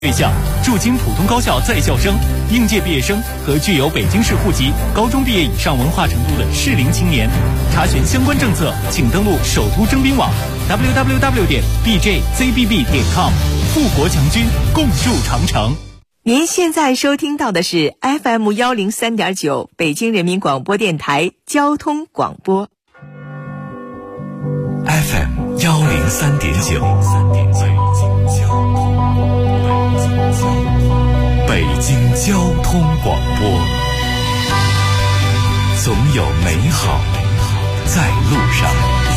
对象驻京普通高校在校生、应届毕业生和具有北京市户籍、高中毕业以上文化程度的适龄青年。查询相关政策，请登录首都征兵网 www.bjzbb.com。富国强军，共筑长城。 您现在收听到的是 FM103.9 北京人民广播电台交通广播。 FM103.9。北京交通广播，总有美好在路上。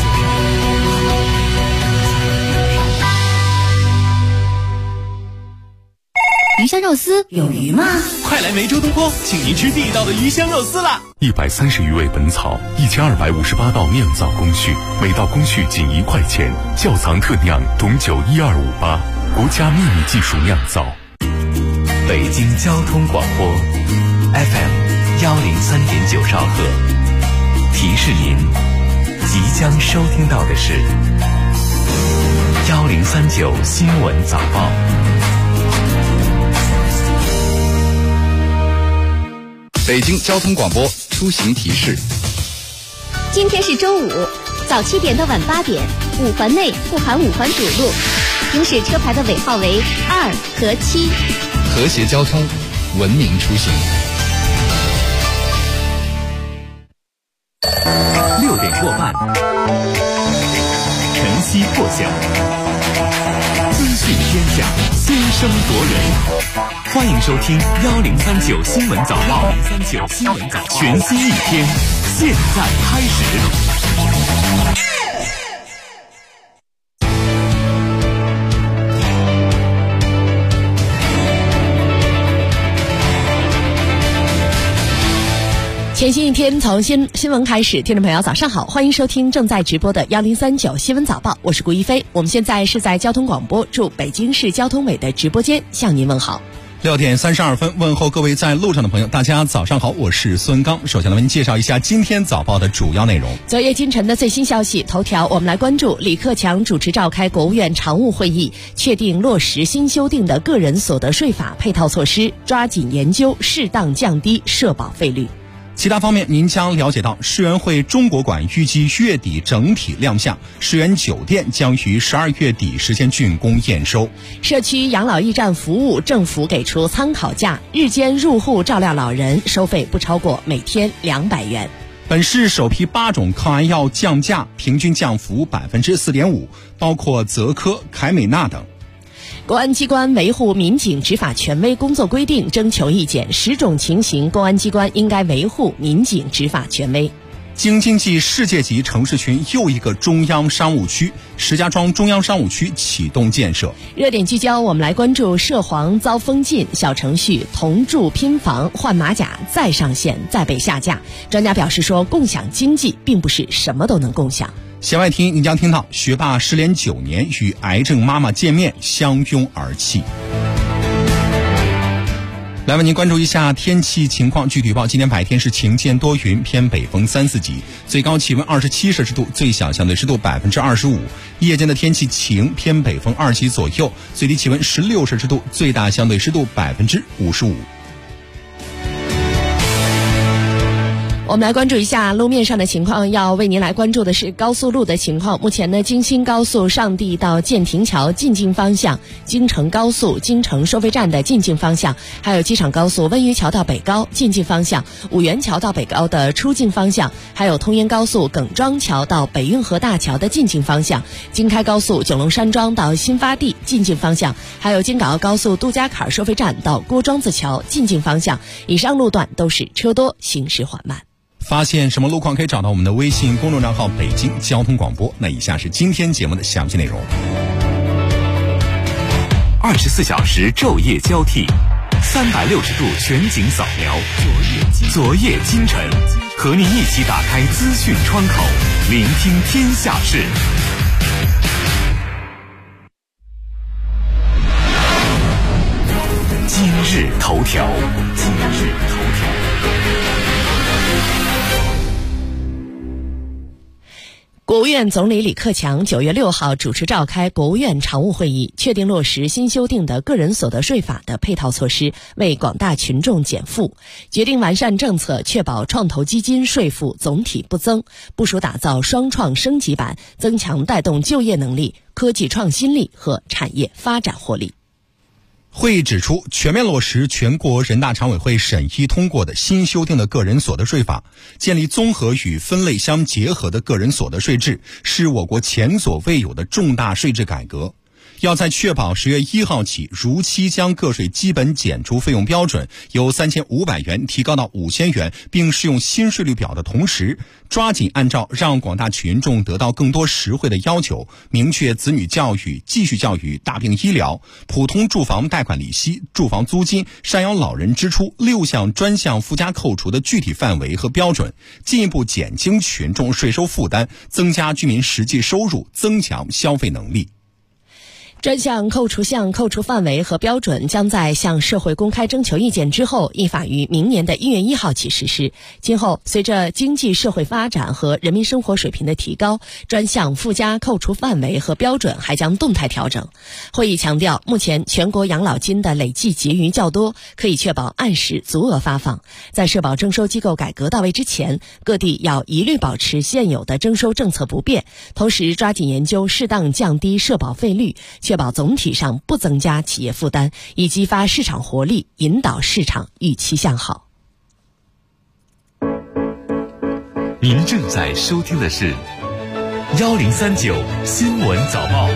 鱼香肉丝有鱼吗？ 快来梅州东坡，请您吃地道的鱼香肉丝啦 ！130余味本草，1258道酿造工序，每道工序仅1块钱。窖藏特酿董酒12588，国家秘密技术酿造。北京交通广播 FM103.9兆赫，提示您即将收听到的是1039新闻早报。 北京交通广播出行提示： 今天是周五，早7点到晚8点，5环内不含5环堵路，行驶车牌的尾号为2和7。 和谐交通，文明出行。 6点过半，晨曦破晓，资讯天下，先声夺人。欢迎收听1039新闻早报，1039新闻早报，全新一天，现在开始。 全新一天从新闻开始，听众朋友早上好，欢迎收听正在直播的1039新闻早报，我是顾一飞。我们现在是在交通广播驻北京市交通委的直播间向您问好。 6点32分，问候各位在路上的朋友，大家早上好，我是孙刚。首先来为您介绍一下今天早报的主要内容。 昨夜今晨的最新消息头条，我们来关注李克强主持召开国务院常务会议，确定落实新修订的个人所得税法配套措施，抓紧研究适当降低社保费率。 其他方面，您将了解到世园会中国馆预计月底整体亮相，世园酒店将于12月底实现竣工验收。 社区养老驿站服务，政府给出参考价，日间入户照料老人收费不超过每天200元。 本市首批8种抗癌药降价，平均降幅4.5%，包括泽科、凯美纳等。 公安机关维护民警执法权威工作规定征求意见，10种情形公安机关应该维护民警执法权威。 京津冀世界级城市群又一个中央商务区，石家庄中央商务区启动建设。 热点聚焦，我们来关注涉黄遭封禁，小程序同住拼房换马甲再上线再被下架。专家表示说，共享经济并不是什么都能共享。 弦外听，你将听到学霸失联9年与癌症妈妈见面，相拥而泣。来为您关注一下天气情况。据预报，今天白天是晴间多云，偏北风3、4级，最高气温27摄氏度，最小相对湿度25%。夜间的天气晴，偏北风2级左右，最低气温16摄氏度，最大相对湿度55%。 我们来关注一下路面上的情况，要为您来关注的是高速路的情况。目前呢，京新高速上地到建亭桥进京方向，京承高速京承收费站的进京方向，还有机场高速温榆桥到北高进京方向，五元桥到北高的出境方向，还有通燕高速耿庄桥到北运河大桥的进京方向，京开高速九龙山庄到新发地进京方向，还有京港澳高速杜家坎收费站到郭庄子桥进京方向。以上路段都是车多，行驶缓慢。 发现什么路况可以找到我们的微信公众账号北京交通广播。那以下是今天节目的详细内容。 24小时昼夜交替，360度全景扫描，昨夜今晨，和您一起打开资讯窗口，聆听天下事。今日头条。 国务院总理李克强9月6号主持召开国务院常务会议，确定落实新修订的个人所得税法的配套措施，为广大群众减负，决定完善政策，确保创投基金税负总体不增，部署打造双创升级版，增强带动就业能力、科技创新力和产业发展活力。 会议指出，全面落实全国人大常委会审议通过的新修订的个人所得税法，建立综合与分类相结合的个人所得税制，是我国前所未有的重大税制改革。要在确保10月1号起如期将个税基本减除费用标准由3500元提高到5000元，并适用新税率表的同时，抓紧按照让广大群众得到更多实惠的要求，明确子女教育、继续教育、大病医疗、普通住房贷款利息、住房租金、赡养老人支出6项专项附加扣除的具体范围和标准，进一步减轻群众税收负担，增加居民实际收入，增强消费能力。 专项扣除项扣除范围和标准将在向社会公开征求意见之后，依法于明年的1月1号起实施。今后随着经济社会发展和人民生活水平的提高，专项附加扣除范围和标准还将动态调整。会议强调，目前全国养老金的累计结余较多，可以确保按时足额发放。在社保征收机构改革到位之前，各地要一律保持现有的征收政策不变，同时抓紧研究适当降低社保费率，确保总体上不增加企业负担，以激发市场活力，引导市场预期向好。 您正在收听的是1039新闻早报。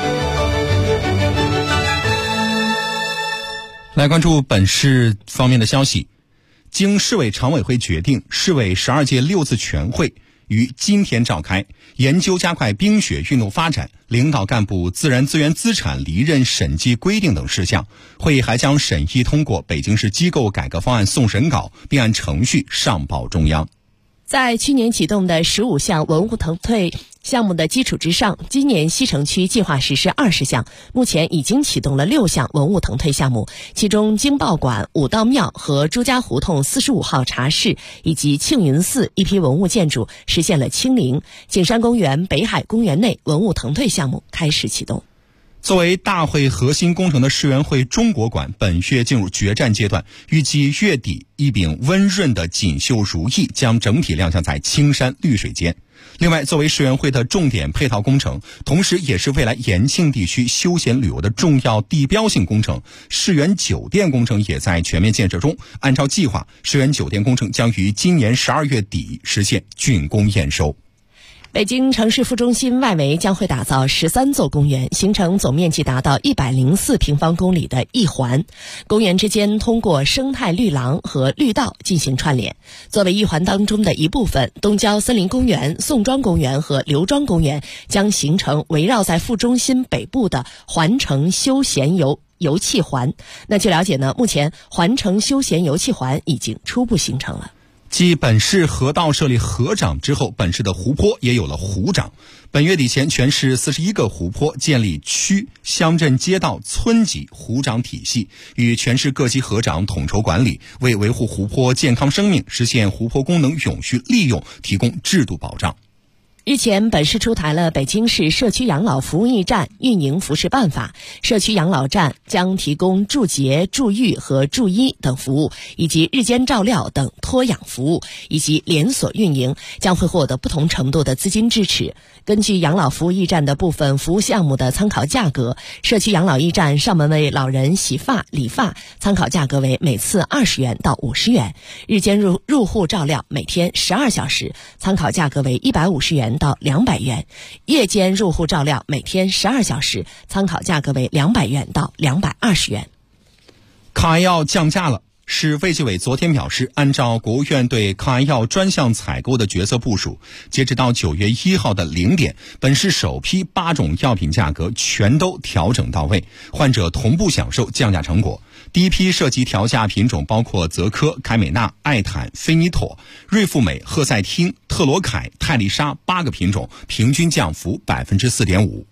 来关注本市方面的消息。经市委常委会决定，市委12届6次全会于今天召开，研究加快冰雪运动发展，领导干部自然资源资产离任审计规定等事项。会议还将审议通过北京市机构改革方案送审稿，并按程序上报中央。 在去年启动的15项文物腾退项目的基础之上，今年西城区计划实施20项，目前已经启动了6项文物腾退项目，其中经报馆、武道庙和朱家胡同45号茶室以及庆云寺一批文物建筑实现了清零，景山公园、北海公园内文物腾退项目开始启动。 作为大会核心工程的世园会中国馆本月进入决战阶段，预计月底一柄温润的锦绣如意将整体亮相在青山绿水间。另外，作为世园会的重点配套工程，同时也是未来延庆地区休闲旅游的重要地标性工程，世园酒店工程也在全面建设中。按照计划，世园酒店工程将于今年12月底实现竣工验收。 北京城市副中心外围将会打造13座公园，形成总面积达到104平方公里的一环。公园之间通过生态绿廊和绿道进行串联。作为一环当中的一部分，东郊森林公园、宋庄公园和刘庄公园将形成围绕在副中心北部的环城休闲游憩环。那据了解呢，目前环城休闲游憩环已经初步形成了。 继本市河道设立河长之后，本市的湖泊也有了湖长。本月底前，全市41个湖泊建立区、乡镇街道、村级湖长体系，与全市各级河长统筹管理，为维护湖泊健康生命、实现湖泊功能永续利用提供制度保障。 日前，本市出台了北京市社区养老服务驿站运营服饰办法，社区养老站将提供住节、住育和住医等服务，以及日间照料等托养服务，以及连锁运营，将会获得不同程度的资金支持。根据养老服务驿站的部分服务项目的参考价格，社区养老驿站上门为老人洗发、理发，参考价格为每次20元到50元；日间入户照料每天12小时，参考价格为150元到200元；夜间入户照料每天12小时，参考价格为200元到220元。 抗癌药降价了。市卫计委昨天表示，按照国务院对抗癌药专项采购的决策部署，截止到9月1号的0点，本市首批8种药品价格全都调整到位，患者同步享受降价成果。第一批涉及调价品种包括泽科、凯美纳、艾坦、菲尼妥、瑞富美、赫赛汀、特罗凯、泰丽莎8个品种，平均降幅4.5%。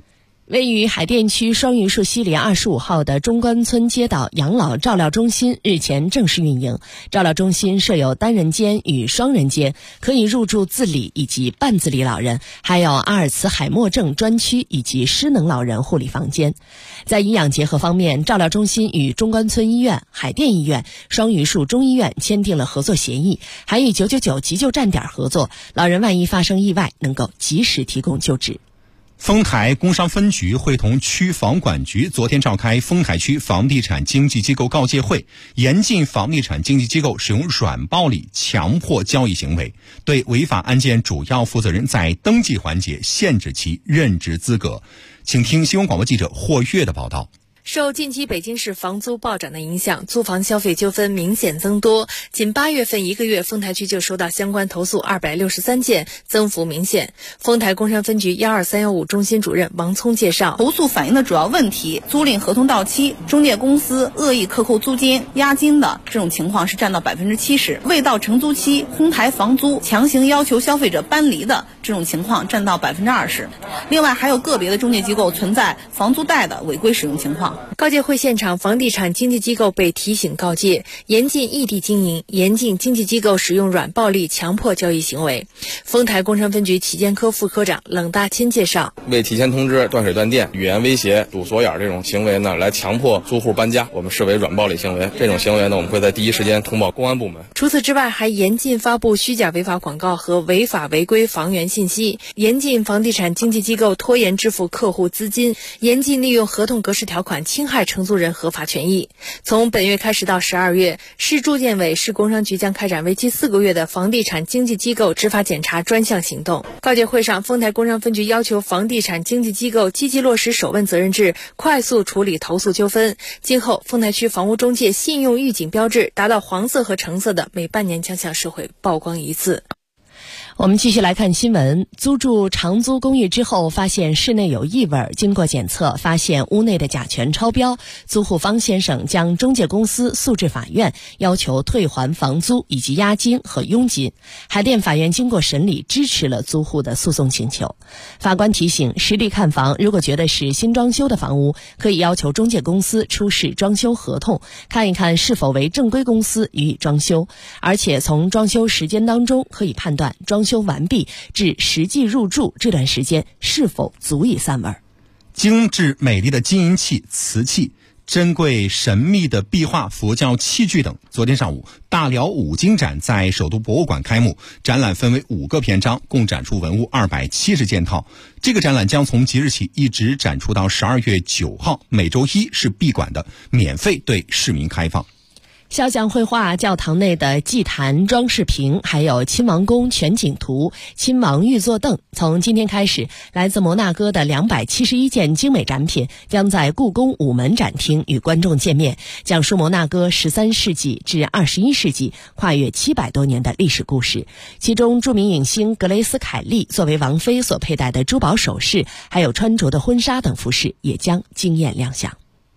位于海淀区双榆树西连25号的中关村街道养老照料中心日前正式运营。照料中心设有单人间与双人间，可以入住自理以及半自理老人，还有阿尔茨海默症专区以及失能老人护理房间。在营养结合方面，照料中心与中关村医院、海淀医院、双榆树中医院签订了合作协议，还与999急救站点合作，老人万一发生意外，能够及时提供救治。 丰台工商分局会同区房管局昨天召开丰台区房地产经纪机构告诫会，严禁房地产经纪机构使用软暴力强迫交易行为，对违法案件主要负责人在登记环节限制其任职资格。请听新闻广播记者霍月的报道。 受近期北京市房租暴涨的影响，租房消费纠纷明显增多。仅8月份1个月，丰台区就收到相关投诉263件，增幅明显。丰台工商分局12315中心主任王聪介绍， 投诉反映的主要问题，租赁合同到期，中介公司恶意克扣租金、押金的这种情况是占到70%，未到承租期哄抬房租、强行要求消费者搬离的这种情况占到20%。另外还有个别的中介机构存在房租贷的违规使用情况。 告诫会现场，房地产经纪机构被提醒告诫，严禁异地经营，严禁经纪机构使用软暴力强迫交易行为。丰台工商分局企监科副科长冷大钦介绍， 未提前通知、断水断电、语言威胁、堵锁眼这种行为呢，来强迫租户搬家，我们视为软暴力行为。这种行为呢，我们会在第一时间通报公安部门。 除此之外，还严禁发布虚假违法广告和违法违规房源信息，严禁房地产经纪机构拖延支付客户资金，严禁利用合同格式条款侵害承租人合法权益。从本月开始到12月，市住建委、市工商局将开展为期4个月的房地产经纪机构执法检查专项行动。告诫会上，丰台工商分局要求房地产经纪机构积极落实首问责任制，快速处理投诉纠纷。今后，丰台区房屋中介信用预警标志达到黄色和橙色的，每半年将向社会曝光一次。 我们继续来看新闻。租住长租公寓之后发现室内有异味，经过检测发现屋内的甲醛超标，租户方先生将中介公司诉至法院，要求退还房租以及押金和佣金。海淀法院经过审理，支持了租户的诉讼请求。法官提醒，实地看房如果觉得是新装修的房屋，可以要求中介公司出示装修合同，看一看是否为正规公司予以装修，而且从装修时间当中可以判断装修完毕至实际入住这段时间是否足以散味。 精致美丽的金银器、瓷器、珍贵神秘的壁画、佛教器具等，昨天上午大辽五金展在首都博物馆开幕，展览分为5个篇章，共展出文物270件套。这个展览将从即日起一直展出到12月9号，每周一是闭馆的，免费对市民开放。 肖像绘画、教堂内的祭坛装饰屏，还有亲王宫全景图、亲王御座凳，从今天开始，来自摩纳哥的271件精美展品将在故宫午门展厅与观众见面，讲述摩纳哥13世纪至21世纪跨越700多年的历史故事。其中，著名影星格雷斯·凯利作为王妃所佩戴的珠宝首饰，还有穿着的婚纱等服饰也将惊艳亮相。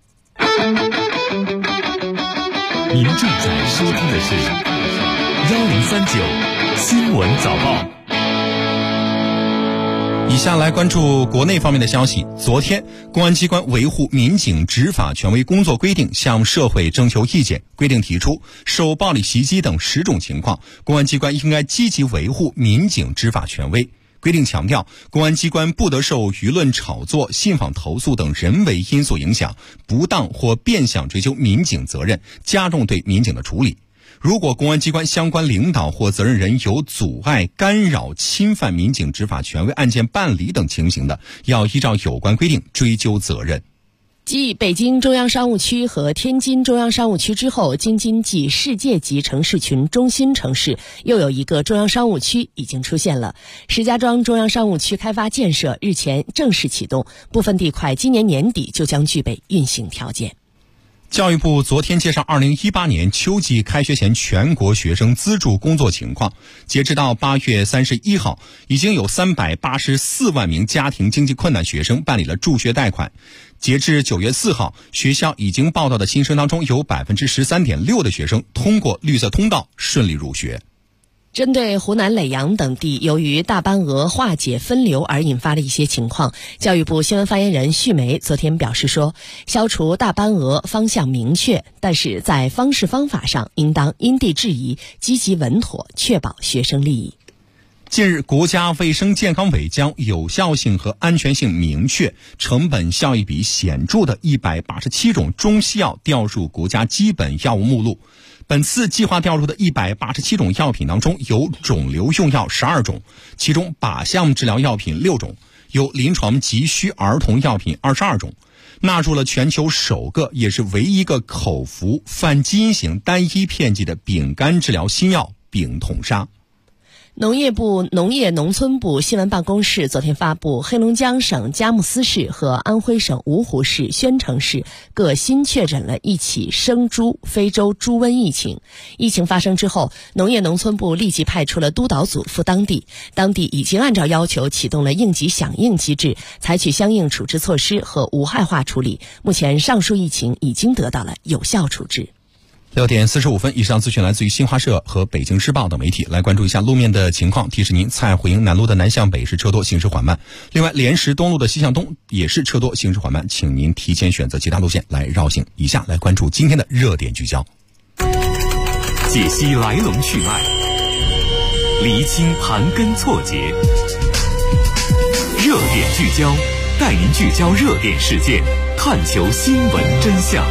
您正在收听的是1039新闻早报。 以下来关注国内方面的消息。昨天，公安机关维护民警执法权威工作规定向社会征求意见，规定提出，受暴力袭击等10种情况，公安机关应该积极维护民警执法权威。规定强调，公安机关不得受舆论炒作、信访投诉等人为因素影响，不当或变相追究民警责任，加重对民警的处理。如果公安机关相关领导或责任人有阻碍、干扰、侵犯民警执法权威案件办理等情形的，要依照有关规定追究责任。 继北京中央商务区和天津中央商务区之后，京津冀世界级城市群中心城市又有一个中央商务区已经出现了。石家庄中央商务区开发建设日前正式启动，部分地块今年年底就将具备运行条件。 教育部昨天介绍2018年秋季开学前全国学生资助工作情况。截至到8月31号，已经有384万名家庭经济困难学生办理了助学贷款。截至9月4号，学校已经报到的新生当中有13.6%的学生通过绿色通道顺利入学。 针对湖南耒阳等地由于大班鹅化解分流而引发的一些情况，教育部新闻发言人旭梅昨天表示说，消除大班鹅方向明确，但是在方式方法上应当因地制宜，积极稳妥，确保学生利益。 近日，国家卫生健康委将有效性和安全性明确、成本效益比显著的187种中西药调入国家基本药物目录。本次计划调入的187种药品当中，有肿瘤用药12种，其中靶向治疗药品6种，有临床急需儿童药品22种，纳入了全球首个也是唯一一个口服泛基因型单一片剂的丙肝治疗新药丙酮沙。 农业部农业农村部新闻办公室昨天发布，黑龙江省佳木斯市和安徽省芜湖市宣城市各新确诊了一起生猪非洲猪瘟疫情。疫情发生之后，农业农村部立即派出了督导组赴当地，当地已经按照要求启动了应急响应机制，采取相应处置措施和无害化处理。目前上述疫情已经得到了有效处置。 6点45分，以上资讯来自于新华社和北京时报等媒体。来关注一下路面的情况，提示您蔡胡营南路的南向北是车多，行驶缓慢。另外，莲石东路的西向东也是车多，行驶缓慢，请您提前选择其他路线来绕行。以下来关注今天的热点聚焦， 解析来龙去脉，厘清盘根错节。热点聚焦，带您聚焦热点事件，探求新闻真相。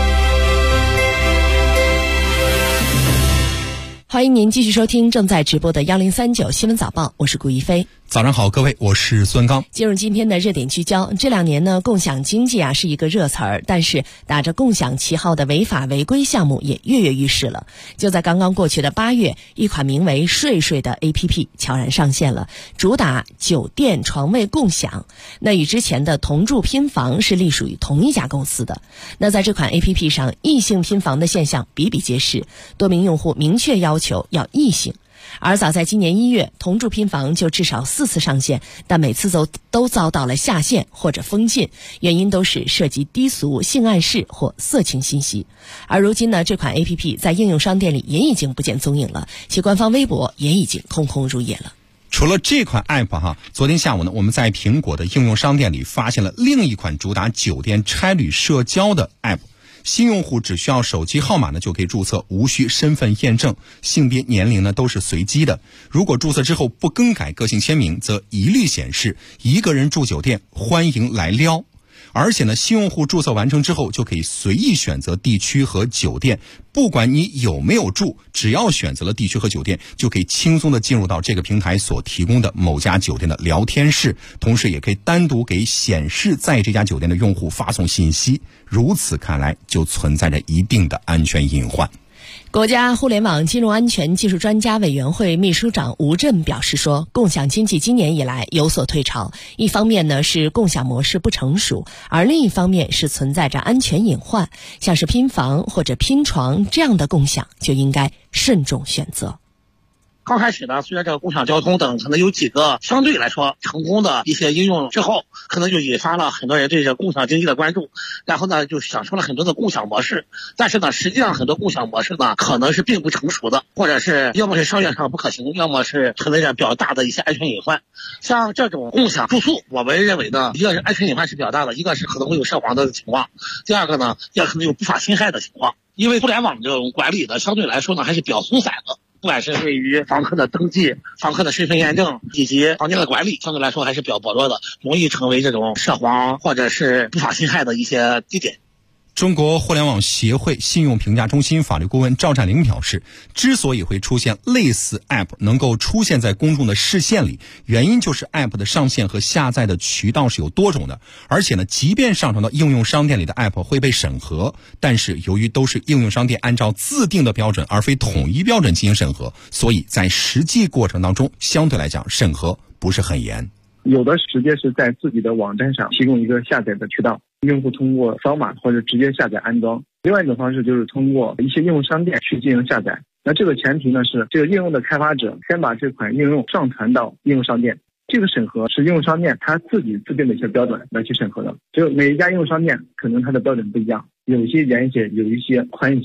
欢迎您继续收听正在直播的1039新闻早报，我是顾一飞。 早上好，各位，我是孙刚。 进入今天的热点聚焦，这2年呢，共享经济是一个热词儿，但是打着共享旗号的违法违规项目也跃跃欲试了。就在刚刚过去的8月，一款名为睡睡的 APP 悄然上线了，主打酒店床位共享。那与之前的同住拼房是隶属于同一家公司的。那在这款 APP 上，异性拼房的现象比比皆是，多名用户明确要求要异性。而早在今年1月，同住拼房就至少4次上线，但每次都遭到了下线或者封禁，原因都是涉及低俗、性暗示或色情信息。而如今呢，这款 APP 在应用商店里也已经不见踪影了，其官方微博也已经空空如也了。 除了这款 app 昨天下午呢，我们在苹果的应用商店里发现了另一款主打酒店差旅社交的 app。新用户只需要手机号码呢就可以注册，无需身份验证，性别年龄呢都是随机的。如果注册之后不更改个性签名，则一律显示一个人住酒店，欢迎来撩。而且呢，新用户注册完成之后就可以随意选择地区和酒店，不管你有没有住，只要选择了地区和酒店，就可以轻松的进入到这个平台所提供的某家酒店的聊天室，同时也可以单独给显示在这家酒店的用户发送信息。如此看来，就存在着一定的安全隐患。 国家互联网金融安全技术专家委员会秘书长吴震表示说，共享经济今年以来有所退潮，一方面呢是共享模式不成熟，而另一方面是存在着安全隐患，像是拼房或者拼床这样的共享就应该慎重选择。 刚开始呢，虽然这个共享交通等可能有几个相对来说成功的一些应用之后，可能就引发了很多人对这共享经济的关注，然后呢就想出了很多的共享模式。但是呢，实际上很多共享模式呢可能是并不成熟的，或者是要么是商业上不可行，要么是存在着比较大的一些安全隐患。像这种共享住宿，我们认为呢，一个是安全隐患是比较大的，一个是可能会有涉黄的情况，第二个呢也可能有不法侵害的情况。因为互联网这种管理呢，相对来说呢还是比较松散的。不管是对于房客的登记、房客的身份验证以及房间的管理，相对来说还是比较薄弱的，容易成为这种涉黄或者是不法侵害的一些地点。 中国互联网协会信用评价中心法律顾问赵占林表示，之所以会出现类似 App 能够出现在公众的视线里，原因就是 App 的上线和下载的渠道是有多种的，而且呢，即便上传到应用商店里的 App 会被审核，但是由于都是应用商店按照自定的标准而非统一标准进行审核，所以在实际过程当中相对来讲审核不是很严。 有的直接是在自己的网站上提供一个下载的渠道，用户通过扫码或者直接下载安装。另外一种方式就是通过一些应用商店去进行下载。那这个前提呢是这个应用的开发者先把这款应用上传到应用商店，这个审核是应用商店它自己制定的一些标准来去审核的。就每一家应用商店可能它的标准不一样，有一些严一些，有一些宽一些。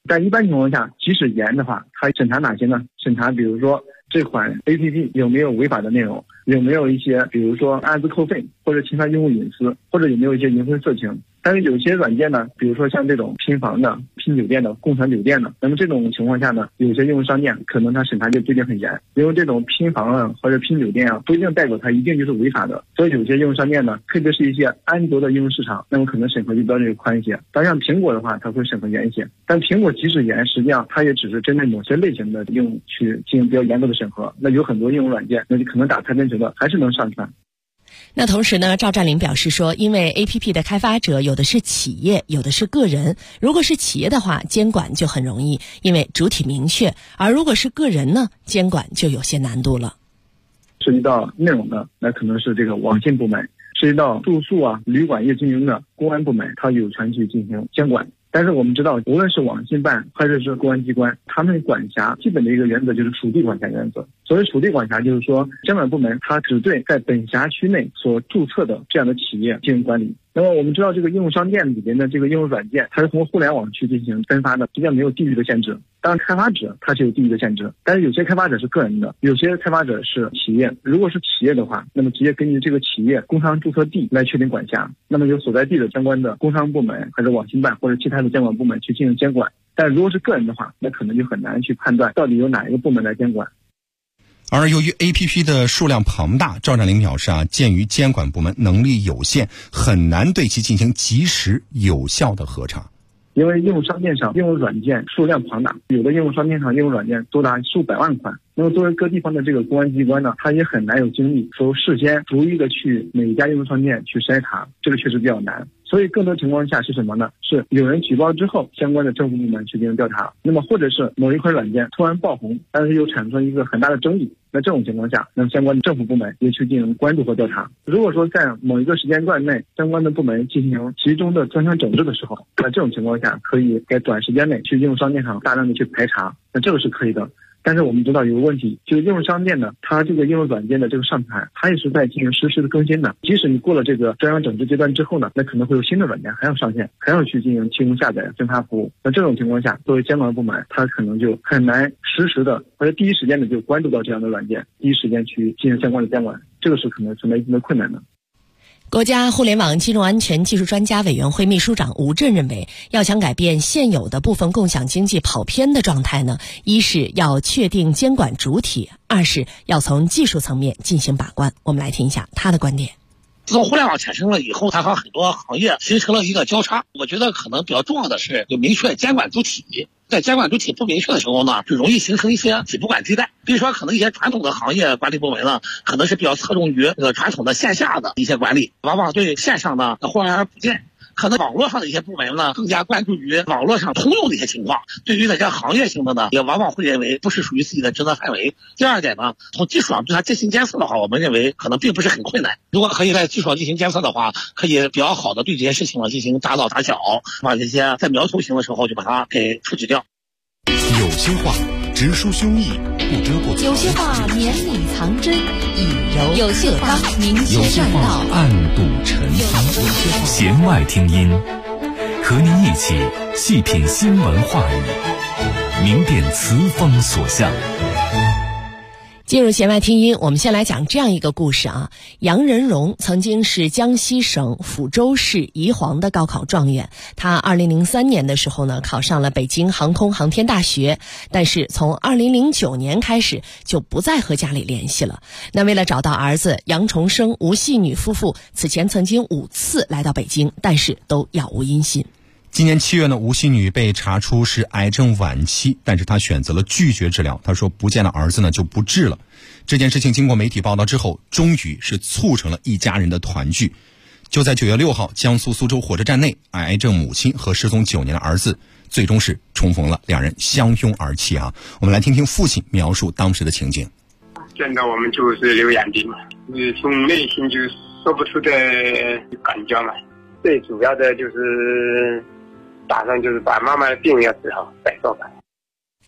但一般情况下，即使严的话，它审查哪些呢？审查比如说这款 APP 有没有违法的内容，有没有一些比如说暗自扣费或者侵犯用户隐私，或者有没有一些淫秽色情。但是有些软件呢，比如说像这种拼房的、拼酒店的、共享酒店的，那么这种情况下呢，有些应用商店可能它审查就不一定很严，因为这种拼房啊或者拼酒店啊，不一定代表它一定就是违法的。所以有些应用商店呢，特别是一些安卓的应用市场，那么可能审核就标准就宽一些。当然像苹果的话，它会审核严一些。但苹果即使严，实际上它也只是针对某些类型的应用去进行比较严格的审核。那有很多应用软件，那就可能打开分值的还是能上传。 那同时呢，赵占领表示说，因为 APP 的开发者有的是企业，有的是个人。如果是企业的话，监管就很容易，因为主体明确；而如果是个人呢，监管就有些难度了。 涉及到内容的，那可能是这个网信部门；涉及到住宿啊、旅馆业经营的公安部门，它有权去进行监管。但是我们知道，无论是网信办还是公安机关，他们管辖基本的一个原则就是属地管辖原则。所谓属地管辖，就是说监管部门它只对在本辖区内所注册的这样的企业进行管理。那么我们知道，这个应用商店里边的这个应用软件，它是通过互联网去进行分发的，实际上没有地域的限制。当然，开发者它是有地域的限制，但是有些开发者是个人的，有些开发者是企业。如果是企业的话，那么直接根据这个企业工商注册地来确定管辖，那么由所在地的相关的工商部门还是网信办或者其他的监管部门去进行监管。但如果是个人的话，那可能就很难去判断到底由哪一个部门来监管。 而由于 APP 的数量庞大，赵占领表示鉴于监管部门能力有限，很难对其进行及时有效的核查。 因为应用商店上应用软件数量庞大，有的应用商店上应用软件多达数百万款。那么作为各地方的这个公安机关呢，它也很难有精力说事先逐一的去每一家应用商店去筛查，这个确实比较难。所以更多情况下是什么呢？是有人举报之后，相关的政府部门去进行调查。那么或者是某一款软件突然爆红，但是又产生一个很大的争议，那这种情况下，那么相关的政府部门也去进行关注和调查。如果说在某一个时间段内，相关的部门进行集中的专项整治的时候，那这种情况下可以在短时间内去应用商店上大量的去排查，那这个是可以的。但是我们知道有个问题，就是应用商店呢，它这个应用软件的这个上传，它也是在进行实时的更新的。即使你过了这个专项整治阶段之后呢，那可能会有新的软件还要上线，还要去进行提供下载、分发服务。那这种情况下，作为监管部门，它可能就很难实时的或者第一时间的就关注到这样的软件，第一时间去进行相关的监管，这个是可能存在一定的困难的。 国家互联网金融安全技术专家委员会秘书长吴震认为，要想改变现有的部分共享经济跑偏的状态呢，一是要确定监管主体，二是要从技术层面进行把关。我们来听一下他的观点。 自从互联网产生了以后，它和很多行业形成了一个交叉。我觉得可能比较重要的是有明确监管主体。在监管主体不明确的时候呢，就容易形成一些体不管地带。比如说，可能一些传统的行业管理部门呢，可能是比较侧重于传统的线下的一些管理，往往对线上呢忽略而不见。可能网络上的一些部门呢，更加关注于网络上通用的一些情况，对于那些行业性的呢，也往往会认为不是属于自己的职责范围。第二点呢，从技术上对它进行监测的话，我们认为可能并不是很困难。如果可以在技术上进行监测的话，可以比较好的对这些事情呢进行打倒打小，把这些在苗头型的时候就把它给处理掉。 有些话直抒胸臆，不遮不藏； 有些话绵里藏针，以柔有些话明有些话暗度陈仓。弦外听音，和您一起细品新闻话语，明辨词风所向。 进入弦外听音，我们先来讲这样一个故事啊。杨仁荣曾经是江西省抚州市宜黄的高考状元，他2003年的时候呢，考上了北京航空航天大学，但是从2009年开始就不再和家里联系了。那为了找到儿子，杨重生、吴戏女夫妇此前曾经5次来到北京，但是都杳无音信。 今年7月呢，吴戏女被查出是癌症晚期，但是她选择了拒绝治疗。她说不见了儿子呢就不治了。这件事情经过媒体报道之后，终于是促成了一家人的团聚。就在9月6号，江苏苏州火车站内，癌症母亲和失踪9年的儿子最终是重逢了，两人相拥而泣啊。我们来听听父亲描述当时的情景。 见到我们就是流眼泪嘛，从内心就说不出的感觉嘛。最主要的就是打算就是把妈妈的病要治好再说吧。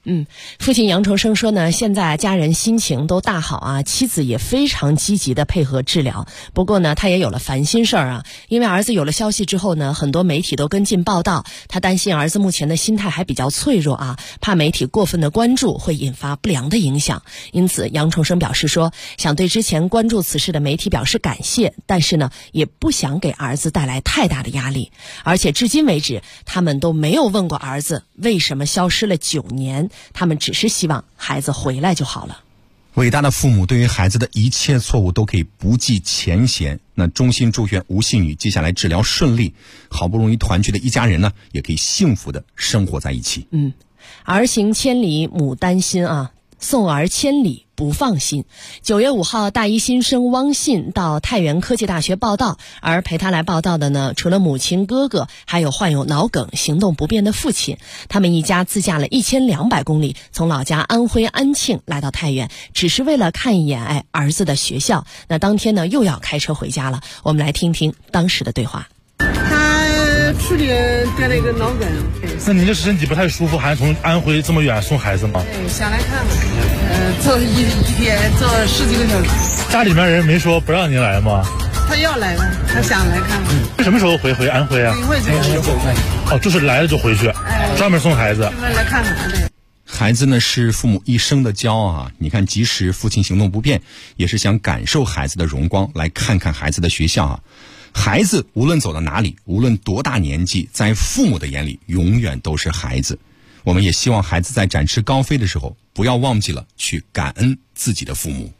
父亲杨重生说呢，现在家人心情都大好啊，妻子也非常积极的配合治疗。不过呢，他也有了烦心事儿啊，因为儿子有了消息之后呢，很多媒体都跟进报道，他担心儿子目前的心态还比较脆弱啊，怕媒体过分的关注会引发不良的影响。因此，杨重生表示说，想对之前关注此事的媒体表示感谢，但是呢，也不想给儿子带来太大的压力。而且至今为止，他们都没有问过儿子为什么消失了9年，他们只是希望孩子回来就好了。 伟大的父母对于孩子的一切错误都可以不计前嫌。那衷心祝愿吴姓女接下来治疗顺利，好不容易团聚的一家人呢，也可以幸福的生活在一起。 儿行千里母担心啊，送儿千里不放心。9月5号，大一新生汪信到太原科技大学报到，而陪他来报到的呢，除了母亲、哥哥，还有患有脑梗、行动不便的父亲。他们一家自驾了1200公里，从老家安徽安庆来到太原，只是为了看一眼儿子的学校。那当天呢，又要开车回家了。我们来听听当时的对话。 他去年得了一个脑梗。 那您这身体不太舒服，还从安徽这么远送孩子吗？ 对，想来看看。坐一天坐10几个小时。 家里面人没说不让您来吗？ 他要来了，他想来看看。 什么时候回安徽啊？ 一会就就是来了就回去，专门送孩子。 专门来看看。对。 孩子呢是父母一生的骄傲啊！你看，即使父亲行动不便，也是想感受孩子的荣光，来看看孩子的学校啊。孩子无论走到哪里，无论多大年纪，在父母的眼里永远都是孩子。我们也希望孩子在展翅高飞的时候，不要忘记了去感恩自己的父母。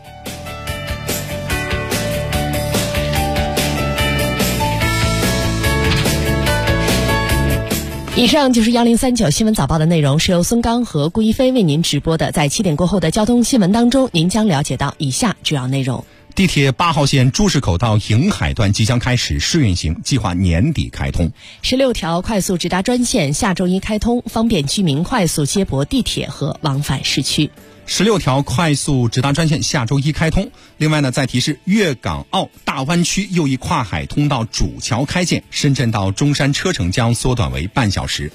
以上就是1039新闻早报的内容，是由孙刚和顾一飞为您直播的。在7点过后的交通新闻当中，您将了解到以下主要内容。 地铁8号线珠市口到颍海段即将开始试运行，计划年底开通。 16条快速直达专线下周一开通，方便居民快速接驳地铁和往返市区。 16条快速直达专线下周一开通。另外呢，再提示粤港澳大湾区又一跨海通道主桥开建，深圳到中山车程将缩短为半小时。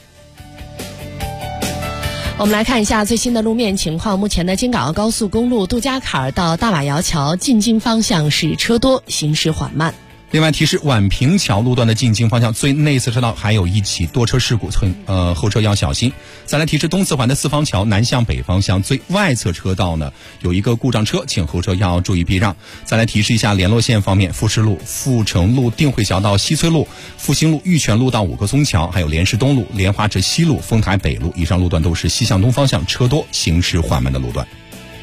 我们来看一下最新的路面情况。目前的京港澳高速公路杜家坎到大马窑桥进京方向是车多，行驶缓慢。 另外提示，宛平桥路段的进京方向最内侧车道还有一起多车事故，后车要小心。再来提示，东四环的四方桥南向北方向最外侧车道呢有一个故障车，请后车要注意避让。再来提示一下联络线方面，富士路、阜成路、定慧桥到西翠路、复兴路、玉泉路到五棵松桥，还有莲石东路、莲花池西路、丰台北路，以上路段都是西向东方向车多、行驶缓慢的路段。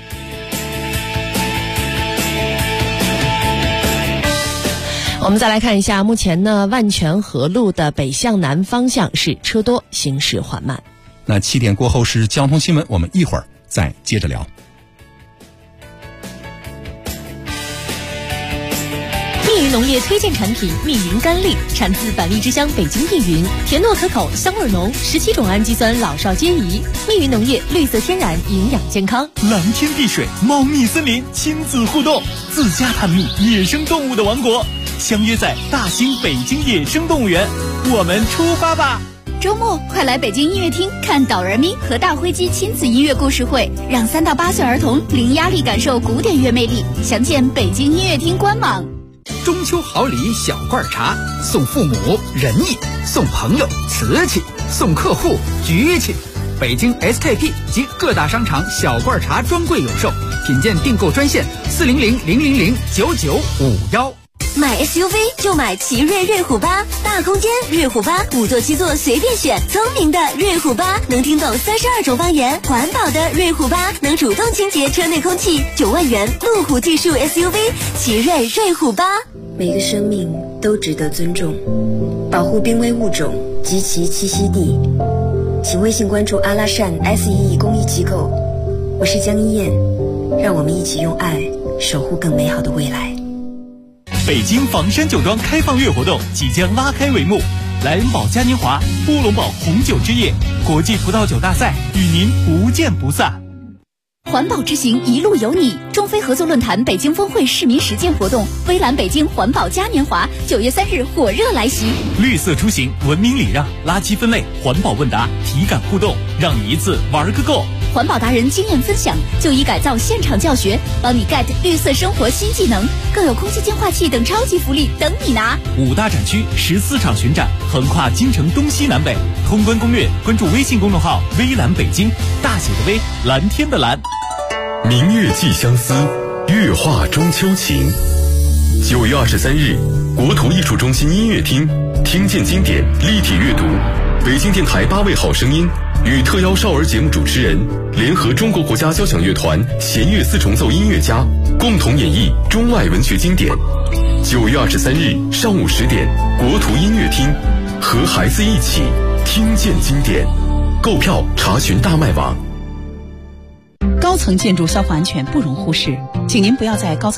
我们再来看一下，目前呢，万泉河路的北向南方向是车多，行驶缓慢。 那7点过后是交通新闻，我们一会儿再接着聊。 密云农业推荐产品密云甘栗，产自百丽之乡北京密云，甜糯可口，香味浓，17种氨基酸老少皆宜。密云农业绿色天然，营养健康。 蓝天碧水，猫蜜森林，亲子互动，自家探秘野生动物的王国。相约在大兴北京野生动物园，我们出发吧！ 周末快来北京音乐厅看导人咪和大灰鸡亲子音乐故事会，让3到8岁儿童零压力感受古典乐魅力。详见北京音乐厅官网。 中秋好礼小罐茶，送父母仁义，送朋友瓷器，送客户局气。北京 SKP 及各大商场小罐茶专柜有售，品鉴订购专线400-000-9951。 买 SUV 就买奇瑞瑞虎8，大空间瑞虎8，5座7座随便选，聪明的瑞虎8能听懂32种方言，环保的瑞虎8能主动清洁车内空气，9万元路虎技术 SUV 奇瑞瑞虎8。 每个生命都值得尊重，保护濒危物种及其栖息地。请微信关注阿拉善 SEE 公益机构，我是江一燕，让我们一起用爱守护更美好的未来。 北京房山酒庄开放月活动即将拉开帷幕，莱茵堡嘉年华、乌龙堡红酒之夜、国际葡萄酒大赛与您不见不散。 环保之行，一路有你。中非合作论坛北京峰会市民实践活动，微蓝北京环保嘉年华9月3日火热来袭。 绿色出行，文明礼让，垃圾分类，环保问答，体感互动，让你一次玩个够。 环保达人经验分享，就医改造现场教学，帮你 get 绿色生活新技能，更有空气净化器等超级福利等你拿。 5大展区，14场巡展，横跨京城东西南北。通关攻略，关注微信公众号“微蓝北京”，大写的微，蓝天的蓝。 明月寄相思，月画中秋情。9月23日，国图艺术中心音乐厅，听见经典立体阅读。北京电台8位好声音与特邀少儿节目主持人联合中国国家交响乐团弦乐4重奏音乐家共同演绎中外文学经典。9月23日上午10点，国图音乐厅，和孩子一起听见经典。购票查询大麦网。 高层建筑消防安全不容忽视，请您不要在高层